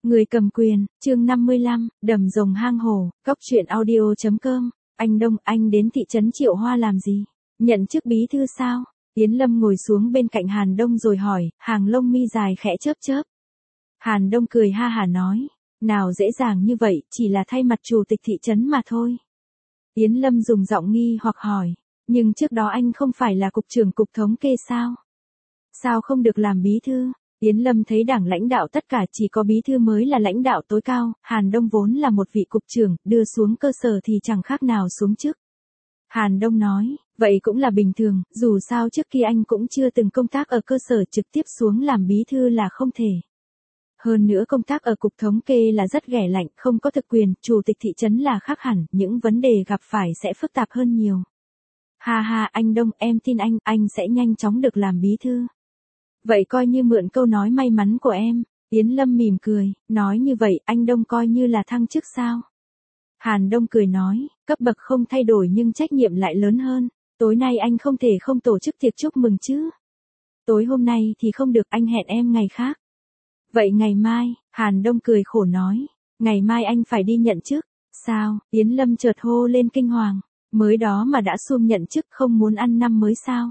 Người cầm quyền, chương 55, đầm rồng hang hổ, cóc truyện audio.com. Anh Đông, anh đến thị trấn Triệu Hoa làm gì? Nhận chức bí thư sao? Yến Lâm ngồi xuống bên cạnh Hàn Đông rồi hỏi, hàng lông mi dài khẽ chớp chớp. Hàn Đông cười ha hả nói, nào dễ dàng như vậy, chỉ là thay mặt chủ tịch thị trấn mà thôi. Yến Lâm dùng giọng nghi hoặc hỏi, nhưng trước đó anh không phải là cục trưởng cục thống kê sao? Sao không được làm bí thư? Yến Lâm thấy đảng lãnh đạo tất cả chỉ có bí thư mới là lãnh đạo tối cao, Hàn Đông vốn là một vị cục trưởng, đưa xuống cơ sở thì chẳng khác nào xuống chức. Hàn Đông nói, vậy cũng là bình thường, dù sao trước kia anh cũng chưa từng công tác ở cơ sở, trực tiếp xuống làm bí thư là không thể. Hơn nữa công tác ở cục thống kê là rất ghẻ lạnh, không có thực quyền, chủ tịch thị trấn là khác hẳn, những vấn đề gặp phải sẽ phức tạp hơn nhiều. Ha ha, anh Đông, em tin anh sẽ nhanh chóng được làm bí thư. Vậy coi như mượn câu nói may mắn của em. Yến Lâm mỉm cười, nói như vậy anh Đông coi như là thăng chức sao? Hàn Đông cười nói, cấp bậc không thay đổi nhưng trách nhiệm lại lớn hơn. Tối nay anh không thể không tổ chức tiệc chúc mừng chứ. Tối hôm nay thì không được, anh hẹn em ngày khác. Vậy ngày mai, Hàn Đông cười khổ nói, ngày mai anh phải đi nhận chức. Sao? Yến Lâm chợt hô lên kinh hoàng, mới đó mà đã xum nhận chức, không muốn ăn năm mới sao?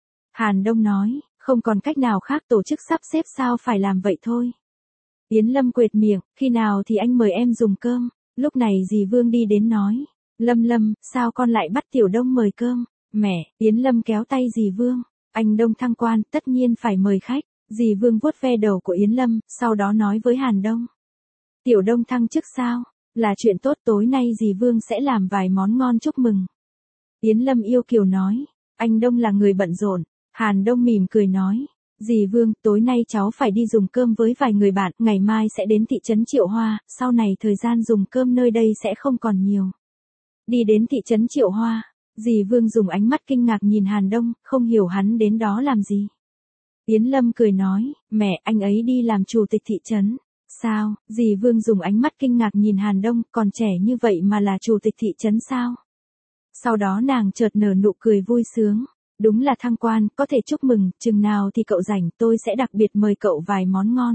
Hàn Đông nói, không còn cách nào khác, tổ chức sắp xếp sao phải làm vậy thôi. Yến Lâm quệt miệng, khi nào thì anh mời em dùng cơm. Lúc này dì Vương đi đến nói, Lâm, sao con lại bắt Tiểu Đông mời cơm? Mẹ, Yến Lâm kéo tay dì Vương, anh Đông thăng quan, tất nhiên phải mời khách. Dì Vương vuốt ve đầu của Yến Lâm, sau đó nói với Hàn Đông. Tiểu Đông thăng chức sao? Là chuyện tốt, tối nay dì Vương sẽ làm vài món ngon chúc mừng. Yến Lâm yêu kiều nói, anh Đông là người bận rộn. Hàn Đông mỉm cười nói, dì Vương, tối nay cháu phải đi dùng cơm với vài người bạn, ngày mai sẽ đến thị trấn Triệu Hoa, sau này thời gian dùng cơm nơi đây sẽ không còn nhiều. Đi đến thị trấn Triệu Hoa, dì Vương dùng ánh mắt kinh ngạc nhìn Hàn Đông, không hiểu hắn đến đó làm gì. Yến Lâm cười nói, mẹ, anh ấy đi làm chủ tịch thị trấn. Sao? Dì Vương dùng ánh mắt kinh ngạc nhìn Hàn Đông, còn trẻ như vậy mà là chủ tịch thị trấn sao? Sau đó nàng chợt nở nụ cười vui sướng. Đúng là thăng quan, có thể chúc mừng, chừng nào thì cậu rảnh, tôi sẽ đặc biệt mời cậu vài món ngon.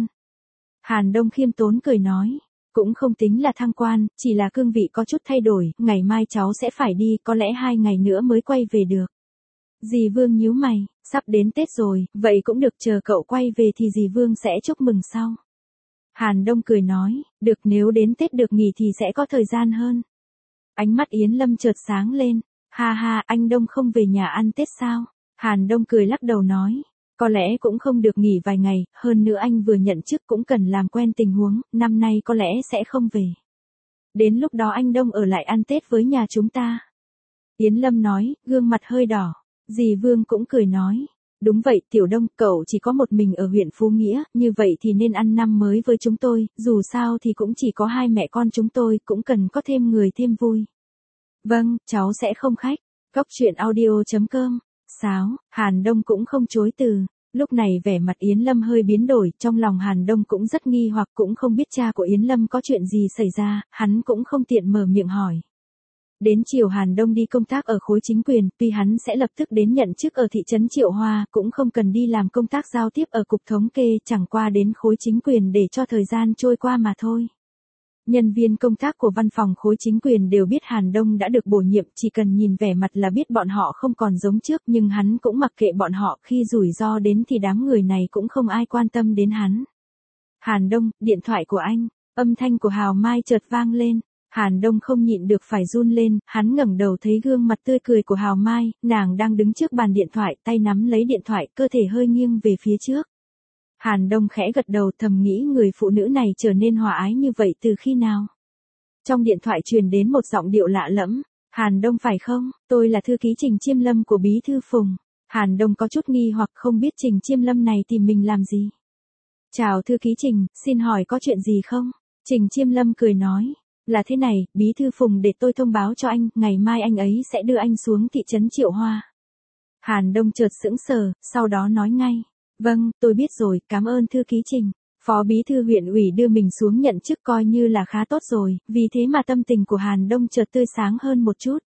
Hàn Đông khiêm tốn cười nói, cũng không tính là thăng quan, chỉ là cương vị có chút thay đổi, ngày mai cháu sẽ phải đi, có lẽ 2 ngày nữa mới quay về được. Dì Vương nhíu mày, sắp đến Tết rồi, vậy cũng được, chờ cậu quay về thì dì Vương sẽ chúc mừng sau. Hàn Đông cười nói, được, nếu đến Tết được nghỉ thì sẽ có thời gian hơn. Ánh mắt Yến Lâm chợt sáng lên. Ha ha, anh Đông không về nhà ăn Tết sao? Hàn Đông cười lắc đầu nói, có lẽ cũng không được nghỉ vài ngày, hơn nữa anh vừa nhận chức cũng cần làm quen tình huống, năm nay có lẽ sẽ không về. Đến lúc đó anh Đông ở lại ăn Tết với nhà chúng ta. Yến Lâm nói, gương mặt hơi đỏ. Dì Vương cũng cười nói, đúng vậy Tiểu Đông, cậu chỉ có một mình ở huyện Phú Nghĩa, như vậy thì nên ăn năm mới với chúng tôi, dù sao thì cũng chỉ có 2 mẹ con chúng tôi, cũng cần có thêm người thêm vui. Vâng, cháu sẽ không khách. Cóc truyện audio.com. Sáo, Hàn Đông cũng không chối từ. Lúc này vẻ mặt Yến Lâm hơi biến đổi, trong lòng Hàn Đông cũng rất nghi hoặc, cũng không biết cha của Yến Lâm có chuyện gì xảy ra, hắn cũng không tiện mở miệng hỏi. Đến chiều Hàn Đông đi công tác ở khối chính quyền, tuy hắn sẽ lập tức đến nhận chức ở thị trấn Triệu Hoa, cũng không cần đi làm công tác giao tiếp ở cục thống kê, chẳng qua đến khối chính quyền để cho thời gian trôi qua mà thôi. Nhân viên công tác của văn phòng khối chính quyền đều biết Hàn Đông đã được bổ nhiệm, chỉ cần nhìn vẻ mặt là biết bọn họ không còn giống trước, nhưng hắn cũng mặc kệ bọn họ, khi rủi ro đến thì đám người này cũng không ai quan tâm đến hắn. Hàn Đông, điện thoại của anh, âm thanh của Hào Mai chợt vang lên. Hàn Đông không nhịn được phải run lên, hắn ngẩng đầu thấy gương mặt tươi cười của Hào Mai, nàng đang đứng trước bàn điện thoại, tay nắm lấy điện thoại, cơ thể hơi nghiêng về phía trước. Hàn Đông khẽ gật đầu, thầm nghĩ người phụ nữ này trở nên hòa ái như vậy từ khi nào. Trong điện thoại truyền đến một giọng điệu lạ lẫm, Hàn Đông phải không, tôi là thư ký Trình Chiêm Lâm của Bí thư Phùng. Hàn Đông có chút nghi hoặc không biết Trình Chiêm Lâm này tìm mình làm gì. Chào thư ký Trình, xin hỏi có chuyện gì không? Trình Chiêm Lâm cười nói, là thế này, Bí thư Phùng để tôi thông báo cho anh, ngày mai anh ấy sẽ đưa anh xuống thị trấn Triệu Hoa. Hàn Đông chợt sững sờ, sau đó nói ngay. Vâng, tôi biết rồi, cảm ơn thư ký Trình. Phó bí thư huyện ủy đưa mình xuống nhận chức coi như là khá tốt rồi, vì thế mà tâm tình của Hàn Đông chợt tươi sáng hơn một chút.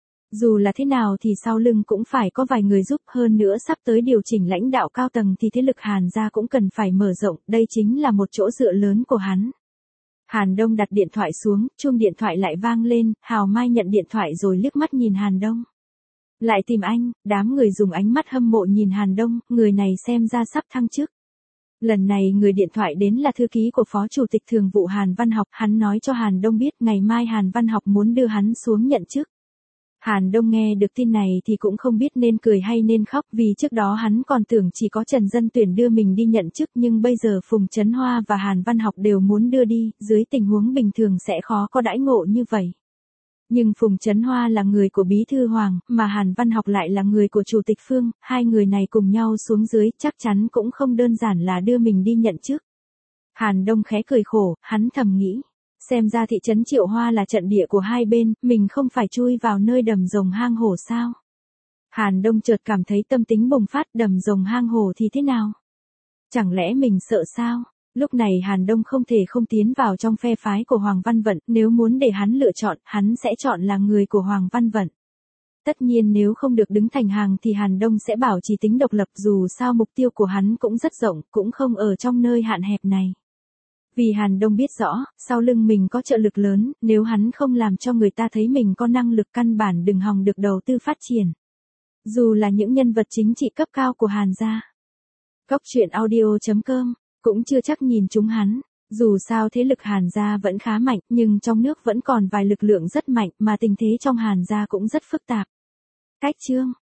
Dù là thế nào thì sau lưng cũng phải có vài người giúp, hơn nữa sắp tới điều chỉnh lãnh đạo cao tầng thì thế lực Hàn gia cũng cần phải mở rộng, đây chính là một chỗ dựa lớn của hắn. Hàn Đông đặt điện thoại xuống, chuông điện thoại lại vang lên, Hào Mai nhận điện thoại rồi liếc mắt nhìn Hàn Đông. Lại tìm anh, đám người dùng ánh mắt hâm mộ nhìn Hàn Đông, người này xem ra sắp thăng chức. Lần này người điện thoại đến là thư ký của Phó Chủ tịch Thường vụ Hàn Văn Học, hắn nói cho Hàn Đông biết ngày mai Hàn Văn Học muốn đưa hắn xuống nhận chức. Hàn Đông nghe được tin này thì cũng không biết nên cười hay nên khóc, vì trước đó hắn còn tưởng chỉ có Trần Dân Tuyển đưa mình đi nhận chức, nhưng bây giờ Phùng Chấn Hoa và Hàn Văn Học đều muốn đưa đi, dưới tình huống bình thường sẽ khó có đãi ngộ như vậy. Nhưng Phùng Chấn Hoa là người của Bí thư Hoàng, mà Hàn Văn Học lại là người của Chủ tịch Phương, hai người này cùng nhau xuống dưới chắc chắn cũng không đơn giản là đưa mình đi nhận chức. Hàn Đông khẽ cười khổ, hắn thầm nghĩ. Xem ra thị trấn Triệu Hoa là trận địa của hai bên, mình không phải chui vào nơi đầm rồng hang hổ sao? Hàn Đông chợt cảm thấy tâm tính bùng phát, đầm rồng hang hổ thì thế nào? Chẳng lẽ mình sợ sao? Lúc này Hàn Đông không thể không tiến vào trong phe phái của Hoàng Văn Vận, nếu muốn để hắn lựa chọn, hắn sẽ chọn là người của Hoàng Văn Vận. Tất nhiên nếu không được đứng thành hàng thì Hàn Đông sẽ bảo trì tính độc lập, dù sao mục tiêu của hắn cũng rất rộng, cũng không ở trong nơi hạn hẹp này. Vì Hàn Đông biết rõ, sau lưng mình có trợ lực lớn, nếu hắn không làm cho người ta thấy mình có năng lực căn bản đừng hòng được đầu tư phát triển. Dù là những nhân vật chính trị cấp cao của Hàn gia. Cốc truyện audio.com, cũng chưa chắc nhìn chúng hắn. Dù sao thế lực Hàn gia vẫn khá mạnh, nhưng trong nước vẫn còn vài lực lượng rất mạnh, mà tình thế trong Hàn gia cũng rất phức tạp. Cách chương